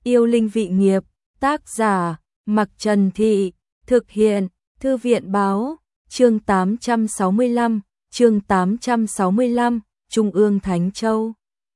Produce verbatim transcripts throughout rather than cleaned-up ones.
Yêu linh vị nghiệp, tác giả, Mặc Trần Thị, thực hiện, Thư viện báo, chương tám trăm sáu mươi lăm, chương tám trăm sáu mươi lăm, Trung ương Thánh Châu.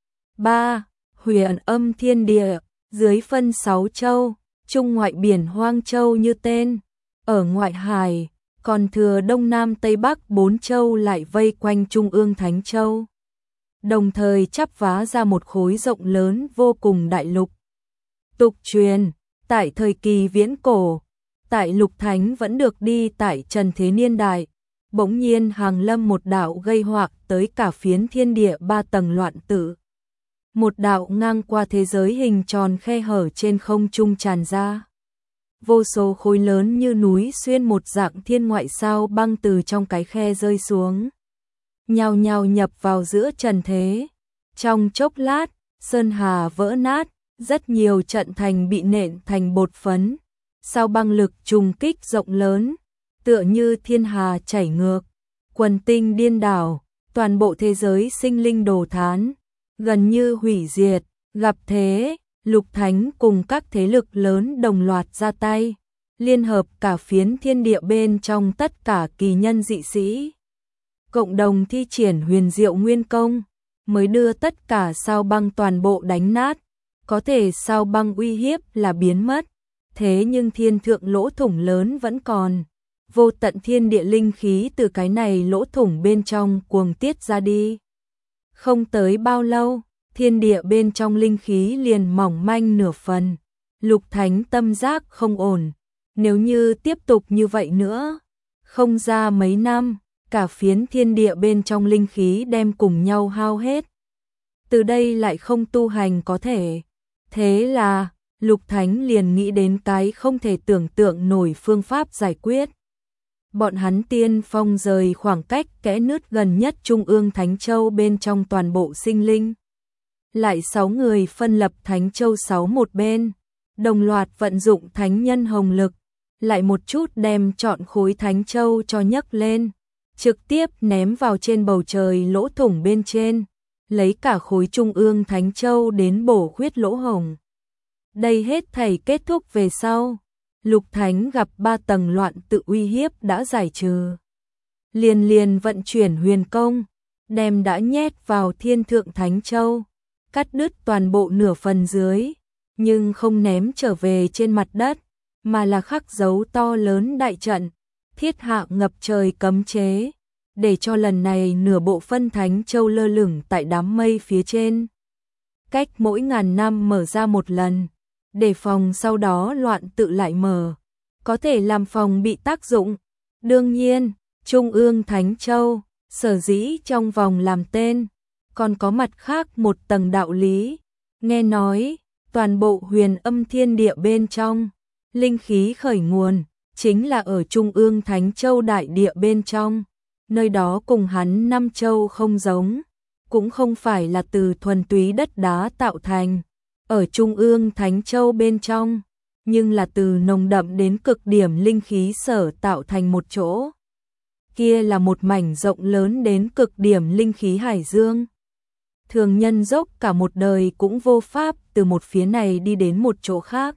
ba. Huyền âm thiên địa, dưới phân sáu châu, trung ngoại biển Hoang Châu như tên, ở ngoại hải, còn thừa Đông Nam Tây Bắc bốn châu lại vây quanh Trung ương Thánh Châu. Đồng thời chắp vá ra một khối rộng lớn vô cùng đại lục. Tục truyền, tại thời kỳ viễn cổ, tại lục thánh vẫn được đi tại trần thế niên đại, bỗng nhiên hàng lâm một đạo gây hoạc tới cả phiến thiên địa ba tầng loạn tử. Một đạo ngang qua thế giới hình tròn khe hở trên không trung tràn ra. Vô số khối lớn như núi xuyên một dạng thiên ngoại sao băng từ trong cái khe rơi xuống, nhào nhào nhập vào giữa trần thế. Trong chốc lát, sơn hà vỡ nát, rất nhiều trận thành bị nện thành bột phấn. Sao băng lực trùng kích rộng lớn, tựa như thiên hà chảy ngược, quần tinh điên đảo, toàn bộ thế giới sinh linh đồ thán, gần như hủy diệt. Gặp thế, lục thánh cùng các thế lực lớn đồng loạt ra tay, liên hợp cả phiến thiên địa bên trong tất cả kỳ nhân dị sĩ, cộng đồng thi triển huyền diệu nguyên công, mới đưa tất cả sao băng toàn bộ đánh nát. Có thể sao băng uy hiếp là biến mất, thế nhưng thiên thượng lỗ thủng lớn vẫn còn, vô tận thiên địa linh khí từ cái này lỗ thủng bên trong cuồng tiết ra đi. Không tới bao lâu, thiên địa bên trong linh khí liền mỏng manh nửa phần. Lục thánh tâm giác không ổn, nếu như tiếp tục như vậy nữa, không ra mấy năm, cả phiến thiên địa bên trong linh khí đem cùng nhau hao hết. Từ đây lại không tu hành có thể. Thế là, lục thánh liền nghĩ đến cái không thể tưởng tượng nổi phương pháp giải quyết. Bọn hắn tiên phong rời khoảng cách kẽ nứt gần nhất Trung ương Thánh Châu bên trong toàn bộ sinh linh. Lại sáu người phân lập Thánh Châu sáu một bên, đồng loạt vận dụng thánh nhân hồng lực, lại một chút đem trọn khối Thánh Châu cho nhấc lên, trực tiếp ném vào trên bầu trời lỗ thủng bên trên, lấy cả khối Trung ương Thánh Châu đến bổ khuyết lỗ hổng. Đây hết thảy kết thúc về sau, lục thánh gặp ba tầng loạn tự uy hiếp đã giải trừ. Liền liền vận chuyển huyền công, đem đã nhét vào thiên thượng Thánh Châu, cắt đứt toàn bộ nửa phần dưới, nhưng không ném trở về trên mặt đất, mà là khắc dấu to lớn đại trận, thiết hạ ngập trời cấm chế, để cho lần này nửa bộ phân Thánh Châu lơ lửng tại đám mây phía trên. Cách mỗi ngàn năm mở ra một lần, để phòng sau đó loạn tự lại mở, có thể làm phòng bị tác dụng. Đương nhiên, Trung ương Thánh Châu, sở dĩ trong vòng làm tên, còn có mặt khác một tầng đạo lý. Nghe nói, toàn bộ huyền âm thiên địa bên trong, linh khí khởi nguồn, chính là ở Trung ương Thánh Châu đại địa bên trong. Nơi đó cùng hắn năm châu không giống, cũng không phải là từ thuần túy đất đá tạo thành, ở Trung ương Thánh Châu bên trong, nhưng là từ nồng đậm đến cực điểm linh khí sở tạo thành một chỗ. Kia là một mảnh rộng lớn đến cực điểm linh khí hải dương. Thường nhân dốc cả một đời cũng vô pháp từ một phía này đi đến một chỗ khác.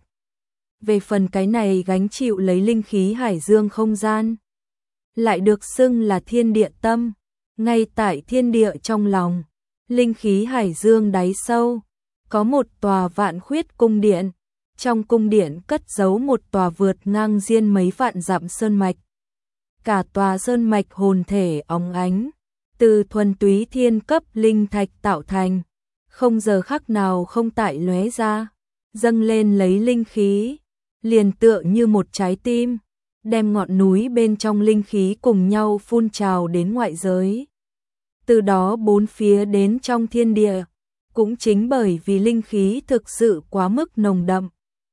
Về phần cái này gánh chịu lấy linh khí hải dương không gian, lại được xưng là thiên địa tâm. Ngay tại thiên địa trong lòng, linh khí hải dương đáy sâu, có một tòa vạn khuyết cung điện. Trong cung điện cất giấu một tòa vượt ngang diên mấy vạn dặm sơn mạch. Cả tòa sơn mạch hồn thể óng ánh, từ thuần túy thiên cấp linh thạch tạo thành, không giờ khắc nào không tại lóe ra, dâng lên lấy linh khí, liền tựa như một trái tim, đem ngọn núi bên trong linh khí cùng nhau phun trào đến ngoại giới. Từ đó bốn phía đến trong thiên địa, cũng chính bởi vì linh khí thực sự quá mức nồng đậm,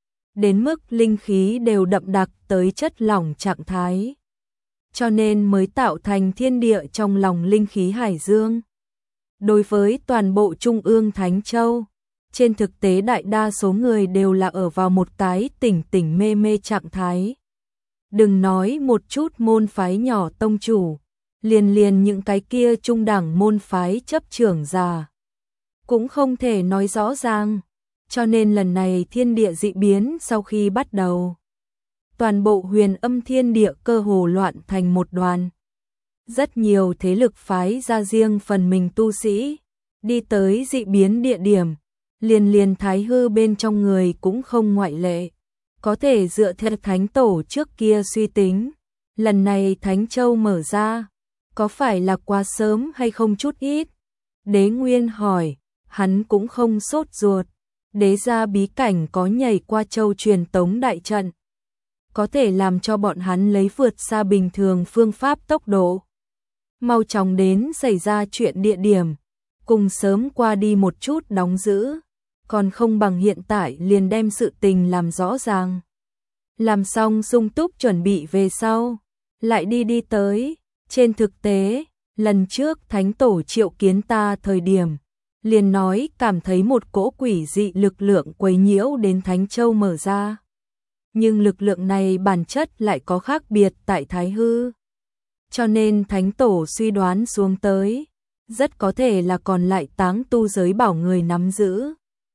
đến mức linh khí đều đậm đặc tới chất lỏng trạng thái, cho nên mới tạo thành thiên địa trong lòng linh khí hải dương. Đối với toàn bộ Trung ương Thánh Châu, trên thực tế đại đa số người đều là ở vào một cái tỉnh tỉnh mê mê trạng thái. Đừng nói một chút môn phái nhỏ tông chủ, liền liền những cái kia trung đẳng môn phái chấp trưởng già, cũng không thể nói rõ ràng. cho nên lần này thiên địa dị biến sau khi bắt đầu, toàn bộ huyền âm thiên địa cơ hồ loạn thành một đoàn. Rất nhiều thế lực phái ra riêng phần mình tu sĩ, đi tới dị biến địa điểm, liền liền thái hư bên trong người cũng không ngoại lệ. Có thể dựa theo thánh tổ trước kia suy tính, lần này Thánh Châu mở ra, có phải là quá sớm hay không chút ít? Đế Nguyên hỏi, hắn cũng không sốt ruột. Đế gia bí cảnh có nhảy qua châu truyền tống đại trận, có thể làm cho bọn hắn lấy vượt xa bình thường phương pháp tốc độ, mau chóng đến xảy ra chuyện địa điểm, cùng sớm qua đi một chút đóng giữ, còn không bằng hiện tại liền đem sự tình làm rõ ràng. Làm xong sung túc chuẩn bị về sau, lại đi đi tới. Trên thực tế, lần trước Thánh Tổ triệu kiến ta thời điểm, liền nói cảm thấy một cỗ quỷ dị lực lượng quấy nhiễu đến Thánh Châu mở ra. Nhưng lực lượng này bản chất lại có khác biệt tại Thái Hư. Cho nên Thánh Tổ suy đoán xuống tới, rất có thể là còn lại táng tu giới bảo người nắm giữ.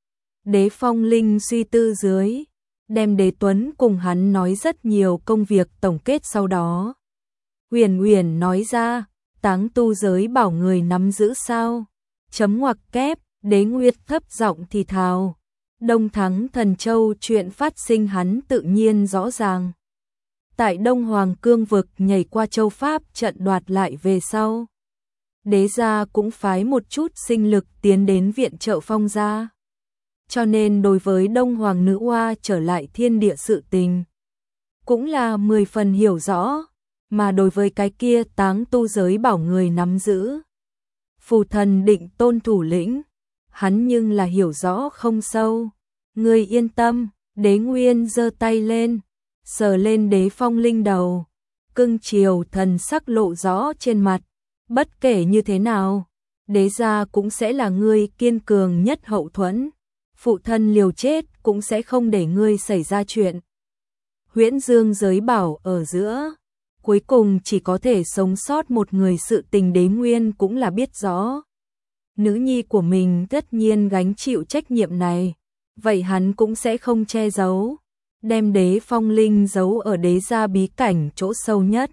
Đế Phong Linh suy tư dưới, đem Đế Tuấn cùng hắn nói rất nhiều công việc tổng kết sau đó. Huyền Huyền nói ra, táng tu giới bảo người nắm giữ sao? Chấm ngoặc kép, Đế Nguyệt thấp giọng thì thào. Đông Thắng Thần Châu chuyện phát sinh hắn tự nhiên rõ ràng. Tại Đông Hoàng Cương vực nhảy qua châu Pháp trận đoạt lại về sau, Đế gia cũng phái một chút sinh lực tiến đến viện trợ Phong gia. Cho nên đối với Đông Hoàng Nữ Oa trở lại thiên địa sự tình, cũng là mười phần hiểu rõ, mà đối với cái kia táng tu giới bảo người nắm giữ, phù thần định tôn thủ lĩnh, hắn nhưng là hiểu rõ không sâu. Ngươi yên tâm, Đế Nguyên giơ tay lên, sờ lên Đế Phong Linh đầu, cưng chiều thần sắc lộ rõ trên mặt. Bất kể như thế nào, Đế gia cũng sẽ là ngươi kiên cường nhất hậu thuẫn, phụ thân liều chết cũng sẽ không để ngươi xảy ra chuyện. Huyễn Dương giới bảo ở giữa, cuối cùng chỉ có thể sống sót một người, sự tình Đế Nguyên cũng là biết rõ. Nữ nhi của mình tất nhiên gánh chịu trách nhiệm này, vậy hắn cũng sẽ không che giấu, đem Đế Phong Linh giấu ở Đế gia bí cảnh chỗ sâu nhất.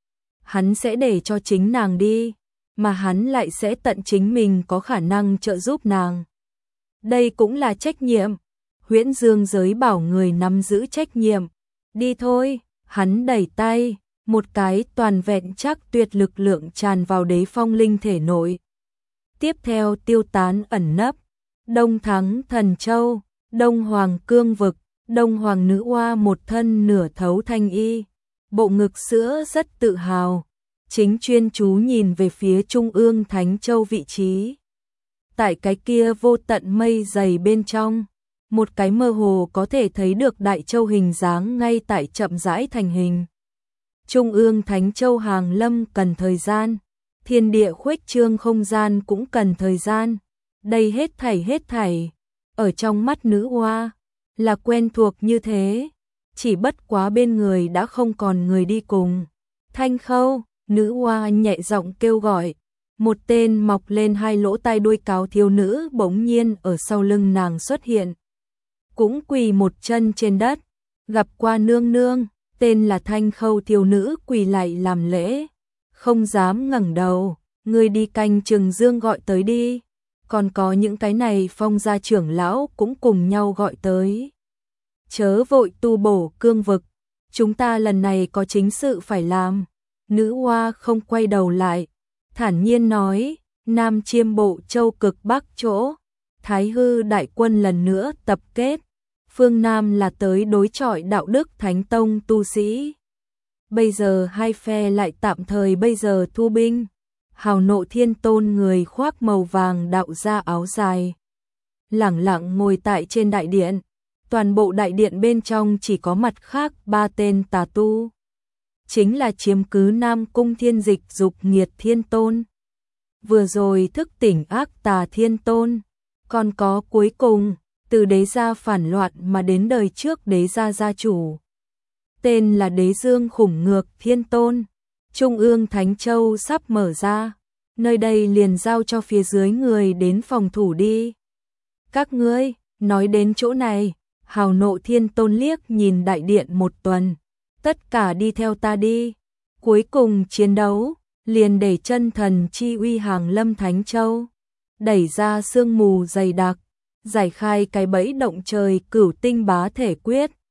Hắn sẽ để cho chính nàng đi, mà hắn lại sẽ tận chính mình có khả năng trợ giúp nàng. Đây cũng là trách nhiệm. Huyễn Dương giới bảo người nắm giữ trách nhiệm. Đi thôi, hắn đẩy tay, một cái toàn vẹn chắc tuyệt lực lượng tràn vào Đế Phong Linh thể nội. Tiếp theo tiêu tán ẩn nấp. Đông Thắng Thần Châu, Đông Hoàng Cương vực, Đông Hoàng Nữ Oa một thân nửa thấu thanh y, bộ ngực sữa rất tự hào, chính chuyên chú nhìn về phía trung ương Thánh Châu vị trí. Tại cái kia vô tận mây dày bên trong, một cái mơ hồ có thể thấy được Đại Châu hình dáng ngay tại chậm rãi thành hình. Trung ương Thánh Châu hàng lâm cần thời gian, thiên địa khuếch trương không gian cũng cần thời gian. Đây hết thảy hết thảy, ở trong mắt nữ oa, là quen thuộc như thế, chỉ bất quá bên người đã không còn người đi cùng. Thanh Khâu, nữ oa nhẹ giọng kêu gọi, một tên mọc lên hai lỗ tai đuôi cáo thiếu nữ bỗng nhiên ở sau lưng nàng xuất hiện. Cũng quỳ một chân trên đất, gặp qua nương nương, tên là Thanh Khâu thiếu nữ quỳ lại làm lễ, không dám ngẩng đầu, người đi canh Trừng Dương gọi tới đi. Còn có những cái này Phong gia trưởng lão cũng cùng nhau gọi tới. Chớ vội tu bổ cương vực, chúng ta lần này có chính sự phải làm. Nữ oa không quay đầu lại, thản nhiên nói, Nam Chiêm Bộ Châu cực Bắc chỗ, Thái Hư đại quân lần nữa tập kết, phương Nam là tới đối chọi đạo đức Thánh Tông tu sĩ. Bây giờ hai phe lại tạm thời bây giờ thu binh. Hào Nộ Thiên Tôn người khoác màu vàng đạo gia áo dài, lẳng lặng ngồi tại trên đại điện. Toàn bộ đại điện bên trong chỉ có mặt khác ba tên tà tu, chính là chiếm cứ Nam Cung Thiên Dịch Dục Nghiệt Thiên Tôn, vừa rồi thức tỉnh Ác Tà Thiên Tôn, còn có cuối cùng từ đế gia phản loạn mà đến đời trước đế gia gia chủ, tên là Đế Dương Khủng Ngược Thiên Tôn. Trung ương Thánh Châu sắp mở ra, nơi đây liền giao cho phía dưới người đến phòng thủ đi. Các ngươi, Nói đến chỗ này, Hào Nộ Thiên Tôn liếc nhìn đại điện một tuần. Tất cả đi theo ta đi. Cuối cùng chiến đấu, liền để chân thần chi uy hàng lâm Thánh Châu. Đẩy ra sương mù dày đặc, giải khai cái bẫy động trời cửu tinh bá thể quyết.